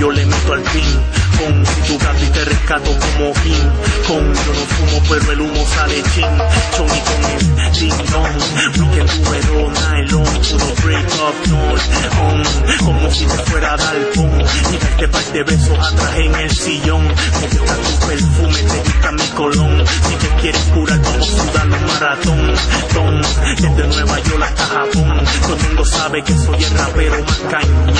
yo le meto al pin. Con si tu gato y te rescato como King. Con yo no fumo pero el humo sale chin. Choni con el ding dong. Weekend número nylon. Puro break up noise. Como si te fuera a dar pon. Y darte par de besos atrás en el sillón. Me gusta tu perfume, te gusta mi colón. Si te quieres curar vamos a sudar un maratón. Tom, desde Nueva York hasta Japón. Todo el mundo sabe que soy el rapero más cañón.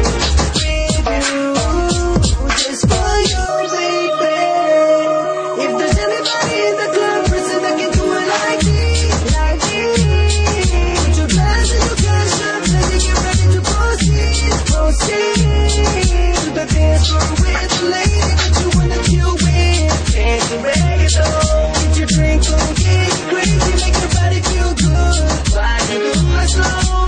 Just for you, baby. If there's anybody in the club, person that can do it like this, like this. Put your glass and your cash up, let's get ready to proceed, proceed to the dance floor with the lady that you wanna chill with. Dance to reggaeton, get your drink on, get crazy, make your body feel good. Ride it on slow.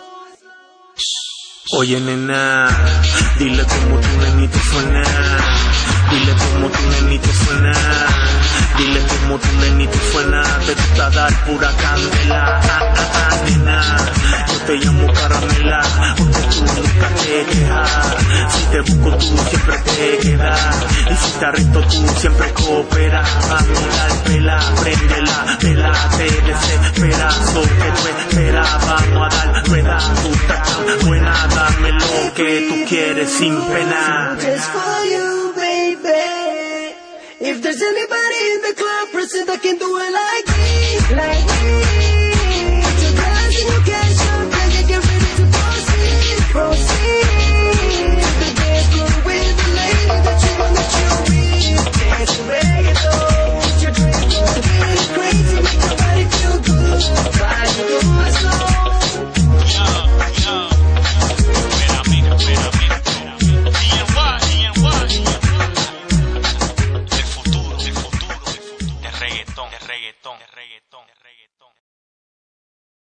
Oye nena, dile como tu nenito suena. Dile como tu nenito suena. Dile como tu nenito suena. Te gusta dar pura candela. Nena, yo te llamo caramela. Porque tú nunca te quejas. Si te busco tú siempre te quedas. Y si te arresto tú siempre cooperas. Vamos a dar pela, préndela, pela, te desespera. So que tú esperas, vamos a dar rueda. Tú estás tan buena, dame lo que tú quieres sin pena. Just for you, baby. If there's anybody in the club, person that can do it like